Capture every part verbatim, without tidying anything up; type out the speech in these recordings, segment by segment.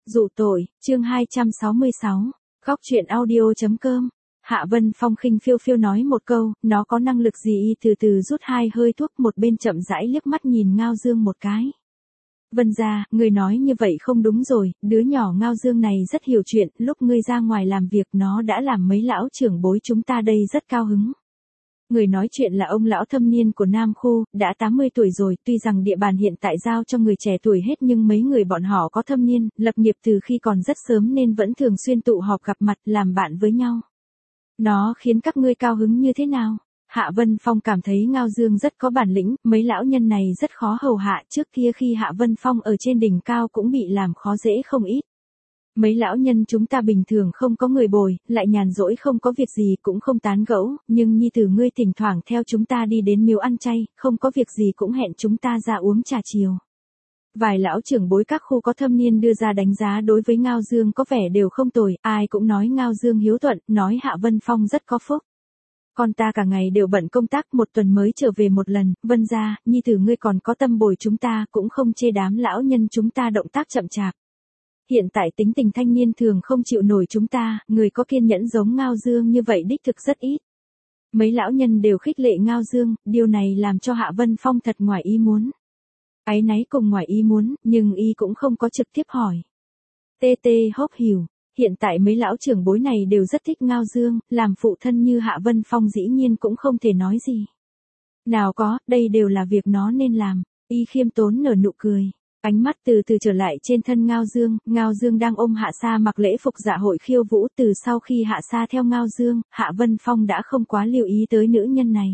Dụ tội, chương hai trăm sáu mươi sáu, góc truyện audio.com. Hạ Vân Phong khinh phiêu phiêu nói một câu, nó có năng lực gì? Y từ từ rút hai hơi thuốc, một bên chậm rãi liếc mắt nhìn Ngao Dương một cái. Vân gia, người nói như vậy không đúng rồi, đứa nhỏ Ngao Dương này rất hiểu chuyện, lúc ngươi ra ngoài làm việc nó đã làm mấy lão trưởng bối chúng ta đây rất cao hứng. Người nói chuyện là ông lão thâm niên của Nam Khu, đã tám mươi tuổi rồi, tuy rằng địa bàn hiện tại giao cho người trẻ tuổi hết nhưng mấy người bọn họ có thâm niên, lập nghiệp từ khi còn rất sớm nên vẫn thường xuyên tụ họp gặp mặt làm bạn với nhau. Nó khiến các ngươi cao hứng như thế nào? Hạ Vân Phong cảm thấy Ngao Dương rất có bản lĩnh, mấy lão nhân này rất khó hầu hạ, trước kia khi Hạ Vân Phong ở trên đỉnh cao cũng bị làm khó dễ không ít. Mấy lão nhân chúng ta bình thường không có người bồi, lại nhàn rỗi không có việc gì cũng không tán gẫu, nhưng nhi tử ngươi thỉnh thoảng theo chúng ta đi đến miếu ăn chay, không có việc gì cũng hẹn chúng ta ra uống trà chiều. Vài lão trưởng bối các khu có thâm niên đưa ra đánh giá đối với Ngao Dương có vẻ đều không tồi, ai cũng nói Ngao Dương hiếu thuận, nói Hạ Vân Phong rất có phúc. Con ta cả ngày đều bận công tác, một tuần mới trở về một lần, Vân gia, nhi tử ngươi còn có tâm bồi chúng ta, cũng không chê đám lão nhân chúng ta động tác chậm chạp. Hiện tại tính tình thanh niên thường không chịu nổi chúng ta, người có kiên nhẫn giống Ngao Dương như vậy đích thực rất ít. Mấy lão nhân đều khích lệ Ngao Dương, điều này làm cho Hạ Vân Phong thật ngoài ý muốn. Áy náy cùng ngoài ý muốn, nhưng y cũng không có trực tiếp hỏi. Tê tê hốc hiểu, hiện tại mấy lão trưởng bối này đều rất thích Ngao Dương, làm phụ thân như Hạ Vân Phong dĩ nhiên cũng không thể nói gì. Nào có, đây đều là việc nó nên làm, y khiêm tốn nở nụ cười. Ánh mắt từ từ trở lại trên thân Ngao Dương, Ngao Dương đang ôm Hạ Sa mặc lễ phục dạ hội khiêu vũ. Từ sau khi Hạ Sa theo Ngao Dương, Hạ Vân Phong đã không quá lưu ý tới nữ nhân này.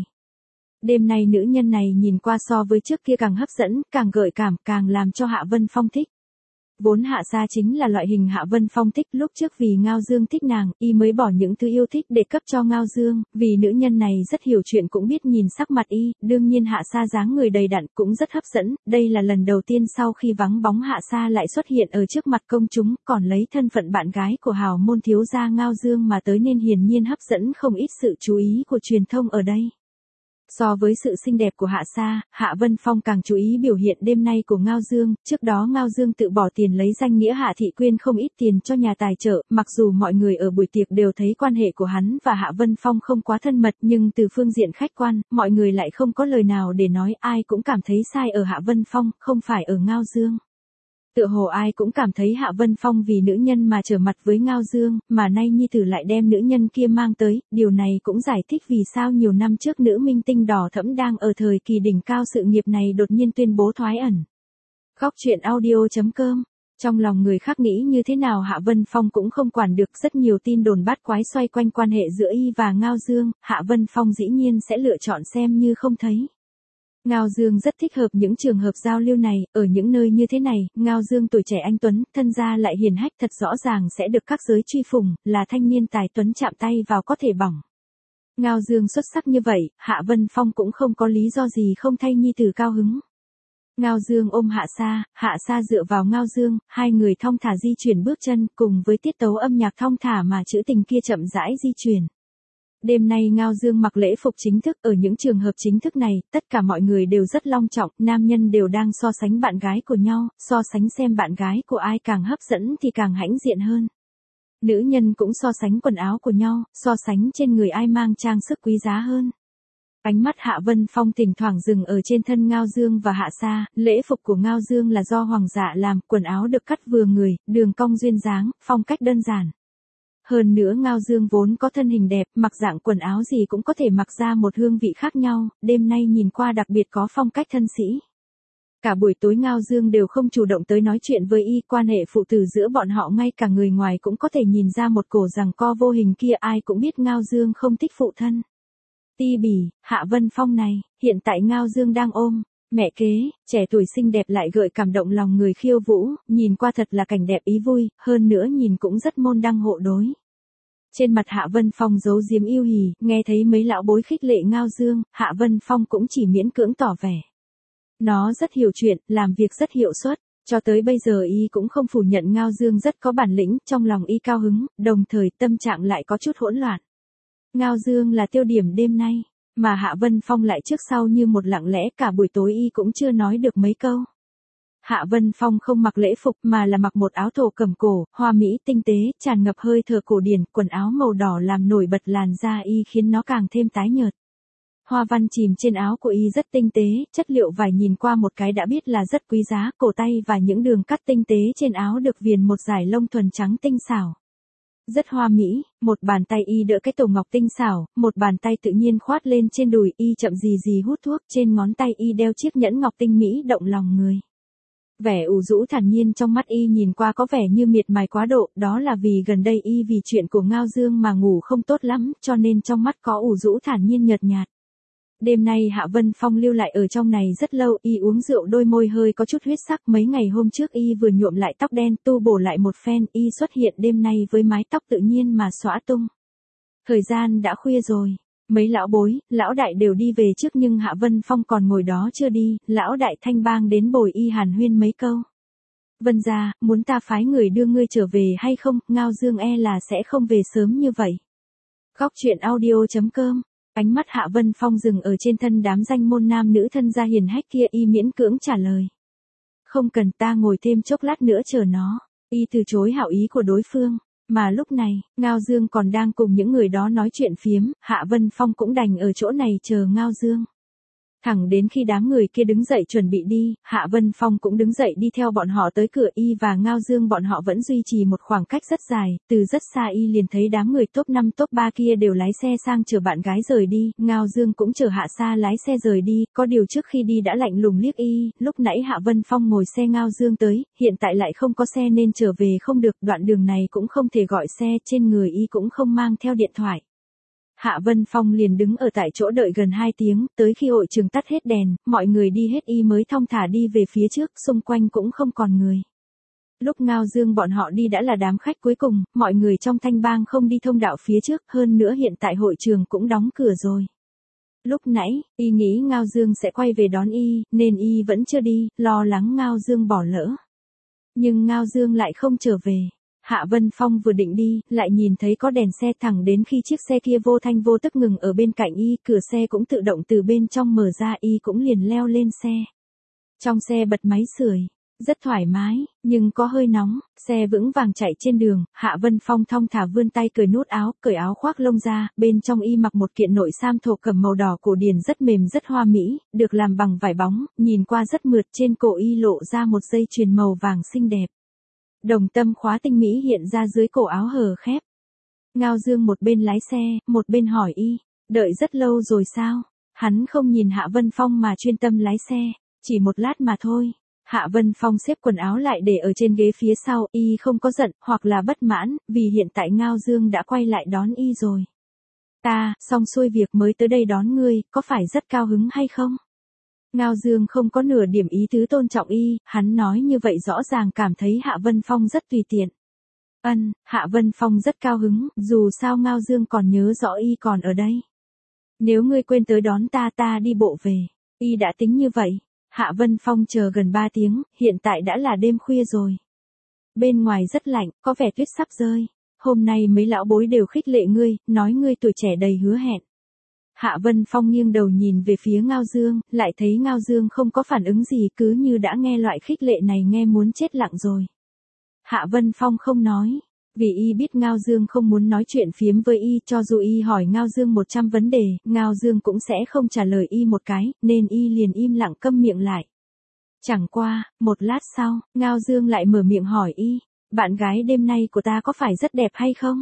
Đêm nay nữ nhân này nhìn qua so với trước kia càng hấp dẫn, càng gợi cảm, càng làm cho Hạ Vân Phong thích. Vốn Hạ Sa chính là loại hình Hạ Vân Phong thích, lúc trước vì Ngao Dương thích nàng, y mới bỏ những thứ yêu thích để cấp cho Ngao Dương, vì nữ nhân này rất hiểu chuyện cũng biết nhìn sắc mặt y, đương nhiên Hạ Sa dáng người đầy đặn cũng rất hấp dẫn, đây là lần đầu tiên sau khi vắng bóng Hạ Sa lại xuất hiện ở trước mặt công chúng, còn lấy thân phận bạn gái của hào môn thiếu gia Ngao Dương mà tới nên hiển nhiên hấp dẫn không ít sự chú ý của truyền thông ở đây. So với sự xinh đẹp của Hạ Sa, Hạ Vân Phong càng chú ý biểu hiện đêm nay của Ngao Dương, trước đó Ngao Dương tự bỏ tiền lấy danh nghĩa Hạ Thị quyên không ít tiền cho nhà tài trợ, mặc dù mọi người ở buổi tiệc đều thấy quan hệ của hắn và Hạ Vân Phong không quá thân mật nhưng từ phương diện khách quan, mọi người lại không có lời nào để nói, ai cũng cảm thấy sai ở Hạ Vân Phong, không phải ở Ngao Dương. Tựa hồ ai cũng cảm thấy Hạ Vân Phong vì nữ nhân mà trở mặt với Ngao Dương, mà nay nhi tử lại đem nữ nhân kia mang tới, điều này cũng giải thích vì sao nhiều năm trước nữ minh tinh đỏ thẫm đang ở thời kỳ đỉnh cao sự nghiệp này đột nhiên tuyên bố thoái ẩn. Góc truyện audio.com. Trong lòng người khác nghĩ như thế nào Hạ Vân Phong cũng không quản được, rất nhiều tin đồn bát quái xoay quanh quan hệ giữa y và Ngao Dương, Hạ Vân Phong dĩ nhiên sẽ lựa chọn xem như không thấy. Ngao Dương rất thích hợp những trường hợp giao lưu này, ở những nơi như thế này, Ngao Dương tuổi trẻ anh tuấn, thân gia lại hiền hách thật rõ ràng sẽ được các giới truy phùng, là thanh niên tài tuấn chạm tay vào có thể bỏng. Ngao Dương xuất sắc như vậy, Hạ Vân Phong cũng không có lý do gì không thay nhi tử cao hứng. Ngao Dương ôm Hạ Sa, Hạ Sa dựa vào Ngao Dương, hai người thong thả di chuyển bước chân, cùng với tiết tấu âm nhạc thong thả mà trữ tình kia chậm rãi di chuyển. Đêm nay Ngao Dương mặc lễ phục chính thức, ở những trường hợp chính thức này, tất cả mọi người đều rất long trọng, nam nhân đều đang so sánh bạn gái của nhau, so sánh xem bạn gái của ai càng hấp dẫn thì càng hãnh diện hơn. Nữ nhân cũng so sánh quần áo của nhau, so sánh trên người ai mang trang sức quý giá hơn. Ánh mắt Hạ Vân Phong thỉnh thoảng dừng ở trên thân Ngao Dương và Hạ Sa, lễ phục của Ngao Dương là do hoàng dạ làm, quần áo được cắt vừa người, đường cong duyên dáng, phong cách đơn giản. Hơn nữa Ngao Dương vốn có thân hình đẹp, mặc dạng quần áo gì cũng có thể mặc ra một hương vị khác nhau, đêm nay nhìn qua đặc biệt có phong cách thân sĩ. Cả buổi tối Ngao Dương đều không chủ động tới nói chuyện với y, quan hệ phụ tử giữa bọn họ ngay cả người ngoài cũng có thể nhìn ra một cổ giằng co vô hình kia, ai cũng biết Ngao Dương không thích phụ thân. Ti bỉ, Hạ Vân Phong này, hiện tại Ngao Dương đang ôm mẹ kế, trẻ tuổi xinh đẹp lại gợi cảm động lòng người khiêu vũ, nhìn qua thật là cảnh đẹp ý vui, hơn nữa nhìn cũng rất môn đăng hộ đối. Trên mặt Hạ Vân Phong giấu giếm yêu hỉ, nghe thấy mấy lão bối khích lệ Ngao Dương, Hạ Vân Phong cũng chỉ miễn cưỡng tỏ vẻ. Nó rất hiểu chuyện, làm việc rất hiệu suất, cho tới bây giờ y cũng không phủ nhận Ngao Dương rất có bản lĩnh, trong lòng y cao hứng, đồng thời tâm trạng lại có chút hỗn loạn. Ngao Dương là tiêu điểm đêm nay. Mà Hạ Vân Phong lại trước sau như một lặng lẽ, cả buổi tối y cũng chưa nói được mấy câu. Hạ Vân Phong không mặc lễ phục mà là mặc một áo thổ cẩm cổ, hoa mỹ tinh tế, tràn ngập hơi thở cổ điển, quần áo màu đỏ làm nổi bật làn da y khiến nó càng thêm tái nhợt. Hoa văn chìm trên áo của y rất tinh tế, chất liệu vải nhìn qua một cái đã biết là rất quý giá, cổ tay và những đường cắt tinh tế trên áo được viền một dải lông thuần trắng tinh xảo. Rất hoa mỹ, một bàn tay y đỡ cái tổ ngọc tinh xảo, một bàn tay tự nhiên khoát lên trên đùi y chậm gì gì hút thuốc, trên ngón tay y đeo chiếc nhẫn ngọc tinh mỹ động lòng người. Vẻ ủ rũ thản nhiên trong mắt y nhìn qua có vẻ như miệt mài quá độ, đó là vì gần đây y vì chuyện của Ngao Dương mà ngủ không tốt lắm, cho nên trong mắt có ủ rũ thản nhiên nhợt nhạt. Đêm nay Hạ Vân Phong lưu lại ở trong này rất lâu, y uống rượu đôi môi hơi có chút huyết sắc, mấy ngày hôm trước y vừa nhuộm lại tóc đen, tu bổ lại một phen, y xuất hiện đêm nay với mái tóc tự nhiên mà xõa tung. Thời gian đã khuya rồi, mấy lão bối, lão đại đều đi về trước nhưng Hạ Vân Phong còn ngồi đó chưa đi, lão đại Thanh Bang đến bồi y hàn huyên mấy câu. Vân gia, muốn ta phái người đưa ngươi trở về hay không, Ngao Dương e là sẽ không về sớm như vậy. Góc truyện audio chấm com. Ánh mắt Hạ Vân Phong dừng ở trên thân đám danh môn nam nữ thân gia hiền hách kia, y miễn cưỡng trả lời. Không cần, ta ngồi thêm chốc lát nữa chờ nó. Y từ chối hảo ý của đối phương. Mà lúc này, Ngao Dương còn đang cùng những người đó nói chuyện phiếm, Hạ Vân Phong cũng đành ở chỗ này chờ Ngao Dương. Thẳng đến khi đám người kia đứng dậy chuẩn bị đi, Hạ Vân Phong cũng đứng dậy đi theo bọn họ tới cửa, y và Ngao Dương bọn họ vẫn duy trì một khoảng cách rất dài, từ rất xa y liền thấy đám người top năm top ba kia đều lái xe sang chờ bạn gái rời đi, Ngao Dương cũng chờ Hạ Sa lái xe rời đi, có điều trước khi đi đã lạnh lùng liếc y, lúc nãy Hạ Vân Phong ngồi xe Ngao Dương tới, hiện tại lại không có xe nên trở về không được, đoạn đường này cũng không thể gọi xe, trên người y cũng không mang theo điện thoại. Hạ Vân Phong liền đứng ở tại chỗ đợi gần hai tiếng, tới khi hội trường tắt hết đèn, mọi người đi hết y mới thong thả đi về phía trước, xung quanh cũng không còn người. Lúc Ngao Dương bọn họ đi đã là đám khách cuối cùng, mọi người trong Thanh Bang không đi thông đạo phía trước, hơn nữa hiện tại hội trường cũng đóng cửa rồi. Lúc nãy, y nghĩ Ngao Dương sẽ quay về đón y, nên y vẫn chưa đi, lo lắng Ngao Dương bỏ lỡ. Nhưng Ngao Dương lại không trở về. Hạ Vân Phong vừa định đi, lại nhìn thấy có đèn xe, thẳng đến khi chiếc xe kia vô thanh vô tức ngừng ở bên cạnh y, cửa xe cũng tự động từ bên trong mở ra, y cũng liền leo lên xe. Trong xe bật máy sưởi, rất thoải mái, nhưng có hơi nóng, xe vững vàng chạy trên đường, Hạ Vân Phong thong thả vươn tay cởi nút áo, cởi áo khoác lông ra, bên trong y mặc một kiện nội sam thổ cẩm màu đỏ cổ điển rất mềm rất hoa mỹ, được làm bằng vải bóng, nhìn qua rất mượt, trên cổ y lộ ra một dây chuyền màu vàng xinh đẹp. Đồng tâm khóa tinh mỹ hiện ra dưới cổ áo hở khép. Ngao Dương một bên lái xe, một bên hỏi y, đợi rất lâu rồi sao? Hắn không nhìn Hạ Vân Phong mà chuyên tâm lái xe, chỉ một lát mà thôi. Hạ Vân Phong xếp quần áo lại để ở trên ghế phía sau, y không có giận, hoặc là bất mãn, vì hiện tại Ngao Dương đã quay lại đón y rồi. Ta, xong xuôi việc mới tới đây đón ngươi, có phải rất cao hứng hay không? Ngao Dương không có nửa điểm ý tứ tôn trọng y, hắn nói như vậy rõ ràng cảm thấy Hạ Vân Phong rất tùy tiện. Ân, Hạ Vân Phong rất cao hứng, dù sao Ngao Dương còn nhớ rõ y còn ở đây. Nếu ngươi quên tới đón ta ta đi bộ về, y đã tính như vậy. Hạ Vân Phong chờ gần ba tiếng, hiện tại đã là đêm khuya rồi. Bên ngoài rất lạnh, có vẻ tuyết sắp rơi. Hôm nay mấy lão bối đều khích lệ ngươi, nói ngươi tuổi trẻ đầy hứa hẹn. Hạ Vân Phong nghiêng đầu nhìn về phía Ngao Dương, lại thấy Ngao Dương không có phản ứng gì, cứ như đã nghe loại khích lệ này nghe muốn chết lặng rồi. Hạ Vân Phong không nói, vì y biết Ngao Dương không muốn nói chuyện phiếm với y, cho dù y hỏi Ngao Dương một trăm vấn đề, Ngao Dương cũng sẽ không trả lời y một cái, nên y liền im lặng câm miệng lại. Chẳng qua, một lát sau, Ngao Dương lại mở miệng hỏi y, bạn gái đêm nay của ta có phải rất đẹp hay không?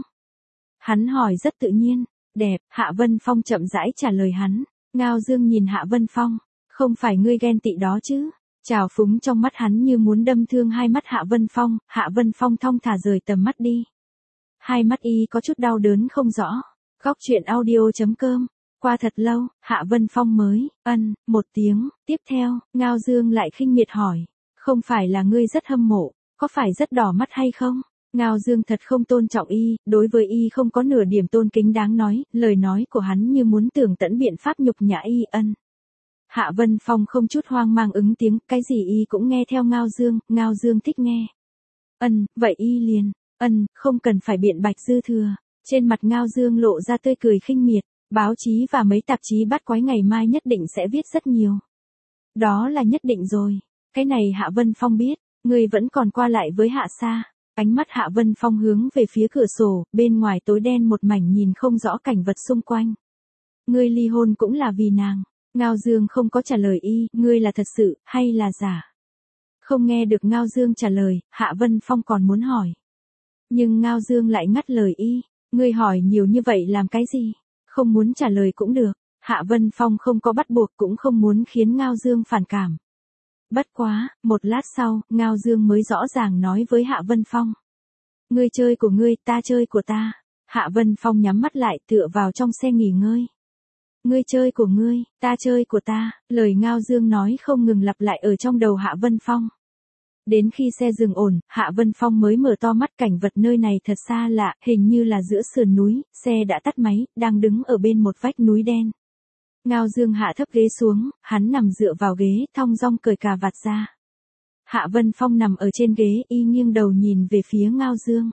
Hắn hỏi rất tự nhiên. Đẹp, Hạ Vân Phong chậm rãi trả lời hắn. Ngao Dương nhìn Hạ Vân Phong, không phải ngươi ghen tị đó chứ? Trào phúng trong mắt hắn như muốn đâm thương hai mắt Hạ Vân Phong, Hạ Vân Phong thong thả rời tầm mắt đi. Hai mắt y có chút đau đớn không rõ. Góc truyện audio chấm com. Qua thật lâu, Hạ Vân Phong mới, ân, một tiếng, tiếp theo, Ngao Dương lại khinh miệt hỏi, không phải là ngươi rất hâm mộ, có phải rất đỏ mắt hay không? Ngao Dương thật không tôn trọng y, đối với y không có nửa điểm tôn kính đáng nói, lời nói của hắn như muốn tưởng tận biện pháp nhục nhã y, ân. Hạ Vân Phong không chút hoang mang ứng tiếng, cái gì y cũng nghe theo Ngao Dương, Ngao Dương thích nghe. Ân, vậy y liền, ân, không cần phải biện bạch dư thừa. Trên mặt Ngao Dương lộ ra tươi cười khinh miệt, báo chí và mấy tạp chí bắt quái ngày mai nhất định sẽ viết rất nhiều. Đó là nhất định rồi. Cái này Hạ Vân Phong biết, ngươi vẫn còn qua lại với Hạ Sa. Ánh mắt Hạ Vân Phong hướng về phía cửa sổ, bên ngoài tối đen một mảnh nhìn không rõ cảnh vật xung quanh. Ngươi ly hôn cũng là vì nàng. Ngao Dương không có trả lời y, ngươi là thật sự, hay là giả? Không nghe được Ngao Dương trả lời, Hạ Vân Phong còn muốn hỏi. Nhưng Ngao Dương lại ngắt lời y, ngươi hỏi nhiều như vậy làm cái gì? Không muốn trả lời cũng được. Hạ Vân Phong không có bắt buộc cũng không muốn khiến Ngao Dương phản cảm. Bất quá, một lát sau, Ngao Dương mới rõ ràng nói với Hạ Vân Phong. Ngươi chơi của ngươi, ta chơi của ta. Hạ Vân Phong nhắm mắt lại tựa vào trong xe nghỉ ngơi. Ngươi chơi của ngươi, ta chơi của ta, lời Ngao Dương nói không ngừng lặp lại ở trong đầu Hạ Vân Phong. Đến khi xe dừng ổn, Hạ Vân Phong mới mở to mắt, cảnh vật nơi này thật xa lạ, hình như là giữa sườn núi, xe đã tắt máy, đang đứng ở bên một vách núi đen. Ngao Dương hạ thấp ghế xuống, hắn nằm dựa vào ghế, thong dong cởi cà vạt ra. Hạ Vân Phong nằm ở trên ghế, y nghiêng đầu nhìn về phía Ngao Dương.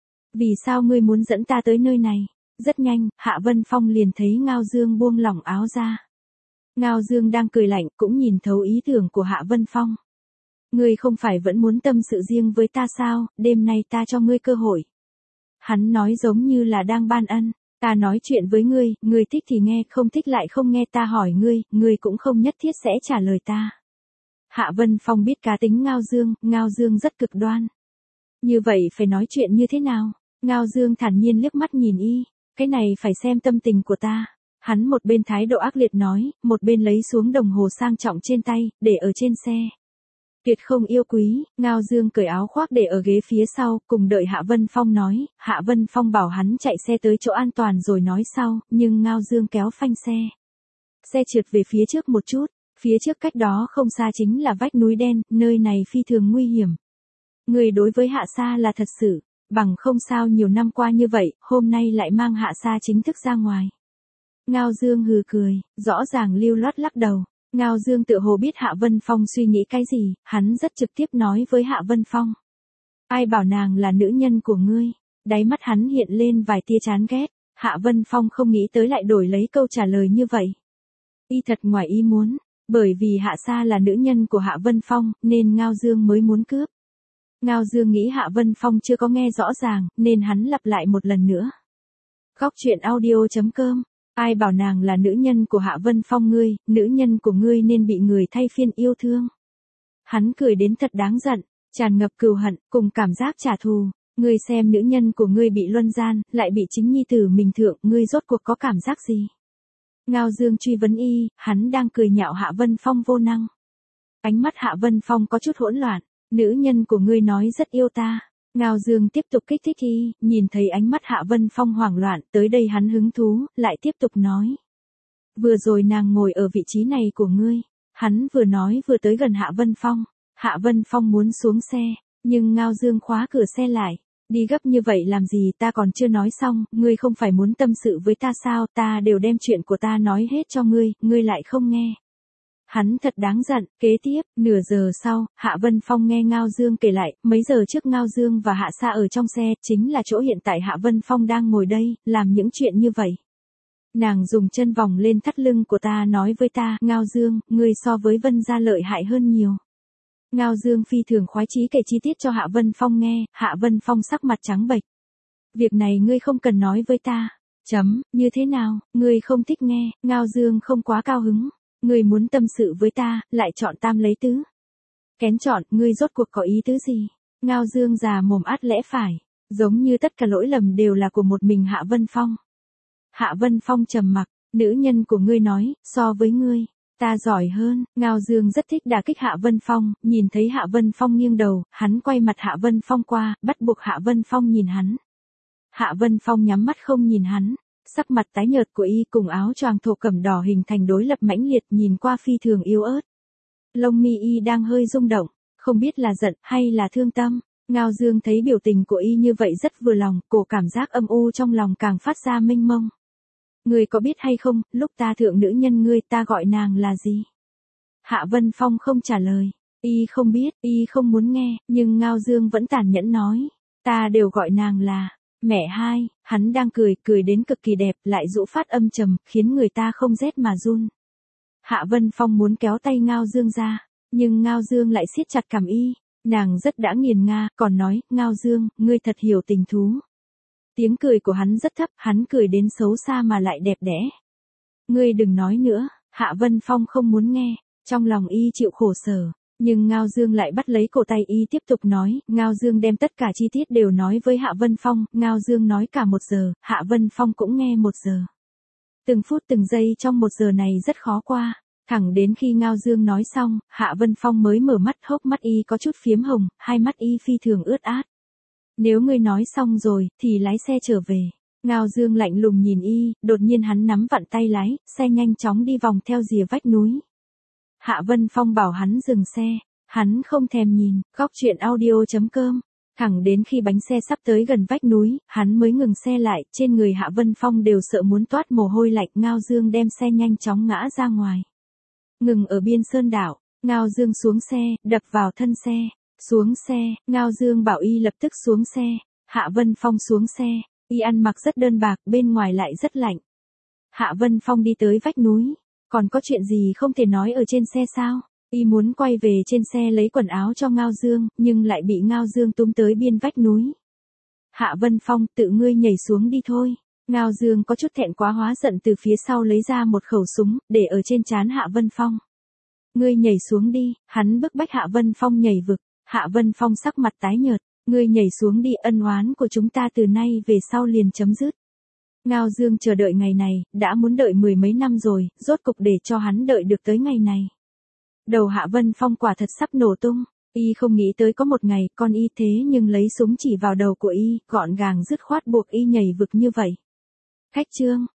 Vì sao ngươi muốn dẫn ta tới nơi này? Rất nhanh, Hạ Vân Phong liền thấy Ngao Dương buông lỏng áo ra. Ngao Dương đang cười lạnh, cũng nhìn thấu ý tưởng của Hạ Vân Phong. Ngươi không phải vẫn muốn tâm sự riêng với ta sao, đêm nay ta cho ngươi cơ hội. Hắn nói giống như là đang ban ân. Ta nói chuyện với ngươi, ngươi thích thì nghe, không thích lại không nghe, ta hỏi ngươi, ngươi cũng không nhất thiết sẽ trả lời ta. Hạ Vân Phong biết cá tính Ngao Dương, Ngao Dương rất cực đoan. Như vậy phải nói chuyện như thế nào? Ngao Dương thản nhiên liếc mắt nhìn y, cái này phải xem tâm tình của ta. Hắn một bên thái độ ác liệt nói, một bên lấy xuống đồng hồ sang trọng trên tay, để ở trên xe. Tuyệt không yêu quý, Ngao Dương cởi áo khoác để ở ghế phía sau, cùng đợi Hạ Vân Phong nói, Hạ Vân Phong bảo hắn chạy xe tới chỗ an toàn rồi nói sau, nhưng Ngao Dương kéo phanh xe. Xe trượt về phía trước một chút, phía trước cách đó không xa chính là vách núi đen, nơi này phi thường nguy hiểm. Người đối với Hạ Sa là thật sự, bằng không sao nhiều năm qua như vậy, hôm nay lại mang Hạ Sa chính thức ra ngoài. Ngao Dương hừ cười, rõ ràng lưu loát lắc đầu. Ngao Dương tự hồ biết Hạ Vân Phong suy nghĩ cái gì, hắn rất trực tiếp nói với Hạ Vân Phong. Ai bảo nàng là nữ nhân của ngươi? Đáy mắt hắn hiện lên vài tia chán ghét, Hạ Vân Phong không nghĩ tới lại đổi lấy câu trả lời như vậy. Y thật ngoài ý muốn, bởi vì Hạ Sa là nữ nhân của Hạ Vân Phong, nên Ngao Dương mới muốn cướp. Ngao Dương nghĩ Hạ Vân Phong chưa có nghe rõ ràng, nên hắn lặp lại một lần nữa. Góc truyện audio chấm com. Ai bảo nàng là nữ nhân của Hạ Vân Phong ngươi, nữ nhân của ngươi nên bị người thay phiên yêu thương. Hắn cười đến thật đáng giận, tràn ngập cừu hận, cùng cảm giác trả thù. Ngươi xem nữ nhân của ngươi bị luân gian, lại bị chính nhi tử mình thượng, ngươi rốt cuộc có cảm giác gì? Ngao Dương truy vấn y, hắn đang cười nhạo Hạ Vân Phong vô năng. Ánh mắt Hạ Vân Phong có chút hỗn loạn, nữ nhân của ngươi nói rất yêu ta. Ngao Dương tiếp tục kích thích y, nhìn thấy ánh mắt Hạ Vân Phong hoảng loạn, tới đây hắn hứng thú, lại tiếp tục nói. Vừa rồi nàng ngồi ở vị trí này của ngươi. Hắn vừa nói vừa tới gần Hạ Vân Phong. Hạ Vân Phong muốn xuống xe, nhưng Ngao Dương khóa cửa xe lại. Đi gấp như vậy làm gì, ta còn chưa nói xong, ngươi không phải muốn tâm sự với ta sao, ta đều đem chuyện của ta nói hết cho ngươi, ngươi lại không nghe. Hắn thật đáng giận, kế tiếp, nửa giờ sau, Hạ Vân Phong nghe Ngao Dương kể lại, mấy giờ trước Ngao Dương và Hạ Sa ở trong xe, chính là chỗ hiện tại Hạ Vân Phong đang ngồi đây, làm những chuyện như vậy. Nàng dùng chân vòng lên thắt lưng của ta nói với ta, Ngao Dương, ngươi so với Vân gia lợi hại hơn nhiều. Ngao Dương phi thường khoái chí kể chi tiết cho Hạ Vân Phong nghe, Hạ Vân Phong sắc mặt trắng bệch. Việc này ngươi không cần nói với ta. Chấm, như thế nào, ngươi không thích nghe, Ngao Dương không quá cao hứng. Ngươi muốn tâm sự với ta, lại chọn tam lấy tứ. Kén chọn, ngươi rốt cuộc có ý tứ gì? Ngao Dương già mồm át lẽ phải, giống như tất cả lỗi lầm đều là của một mình Hạ Vân Phong. Hạ Vân Phong trầm mặc, nữ nhân của ngươi nói, so với ngươi, ta giỏi hơn. Ngao Dương rất thích đả kích Hạ Vân Phong, nhìn thấy Hạ Vân Phong nghiêng đầu, hắn quay mặt Hạ Vân Phong qua, bắt buộc Hạ Vân Phong nhìn hắn. Hạ Vân Phong nhắm mắt không nhìn hắn. Sắc mặt tái nhợt của y cùng áo choàng thổ cẩm đỏ hình thành đối lập mãnh liệt, nhìn qua phi thường yếu ớt. Lông mi y đang hơi rung động, không biết là giận hay là thương tâm. Ngao Dương thấy biểu tình của y như vậy rất vừa lòng, cổ cảm giác âm u trong lòng càng phát ra mênh mông. Ngươi có biết hay không, lúc ta thượng nữ nhân ngươi ta gọi nàng là gì? Hạ Vân Phong không trả lời, y không biết, y không muốn nghe, nhưng Ngao Dương vẫn tàn nhẫn nói, ta đều gọi nàng là mẹ hai. Hắn đang cười, cười đến cực kỳ đẹp, lại dụ phát âm trầm, khiến người ta không rét mà run. Hạ Vân Phong muốn kéo tay Ngao Dương ra, Nhưng Ngao Dương lại siết chặt cằm y, nàng rất đã nghiền nga, còn nói, Ngao Dương, ngươi thật hiểu tình thú. Tiếng cười của hắn rất thấp, hắn cười đến xấu xa mà lại đẹp đẽ. Ngươi đừng nói nữa, Hạ Vân Phong không muốn nghe, trong lòng y chịu khổ sở. Nhưng Ngao Dương lại bắt lấy cổ tay y tiếp tục nói, Ngao Dương đem tất cả chi tiết đều nói với Hạ Vân Phong, Ngao Dương nói cả một giờ, Hạ Vân Phong cũng nghe một giờ. Từng phút từng giây trong một giờ này rất khó qua, thẳng đến khi Ngao Dương nói xong, Hạ Vân Phong mới mở mắt, hốc mắt y có chút phiếm hồng, hai mắt y phi thường ướt át. Nếu ngươi nói xong rồi, thì lái xe trở về. Ngao Dương lạnh lùng nhìn y, đột nhiên hắn nắm vặn tay lái, xe nhanh chóng đi vòng theo rìa vách núi. Hạ Vân Phong bảo hắn dừng xe, hắn không thèm nhìn, góc truyện audio chấm com. Thẳng đến khi bánh xe sắp tới gần vách núi, hắn mới ngừng xe lại, trên người Hạ Vân Phong đều sợ muốn toát mồ hôi lạnh, Ngao Dương đem xe nhanh chóng ngã ra ngoài. Ngừng ở biên sơn đảo, Ngao Dương xuống xe, đập vào thân xe, xuống xe, Ngao Dương bảo y lập tức xuống xe, Hạ Vân Phong xuống xe, y ăn mặc rất đơn bạc, bên ngoài lại rất lạnh. Hạ Vân Phong đi tới vách núi. Còn có chuyện gì không thể nói ở trên xe sao? Y muốn quay về trên xe lấy quần áo cho Ngao Dương, nhưng lại bị Ngao Dương túm tới biên vách núi. Hạ Vân Phong, tự ngươi nhảy xuống đi thôi. Ngao Dương có chút thẹn quá hóa giận từ phía sau lấy ra một khẩu súng, để ở trên trán Hạ Vân Phong. Ngươi nhảy xuống đi, hắn bức bách Hạ Vân Phong nhảy vực. Hạ Vân Phong sắc mặt tái nhợt, ngươi nhảy xuống đi, ân oán của chúng ta từ nay về sau liền chấm dứt. Ngao Dương chờ đợi ngày này, đã muốn đợi mười mấy năm rồi, rốt cục để cho hắn đợi được tới ngày này. Đầu Hạ Vân Phong quả thật sắp nổ tung, y không nghĩ tới có một ngày, con y thế nhưng lấy súng chỉ vào đầu của y, gọn gàng dứt khoát buộc y nhảy vực như vậy. Khách trương,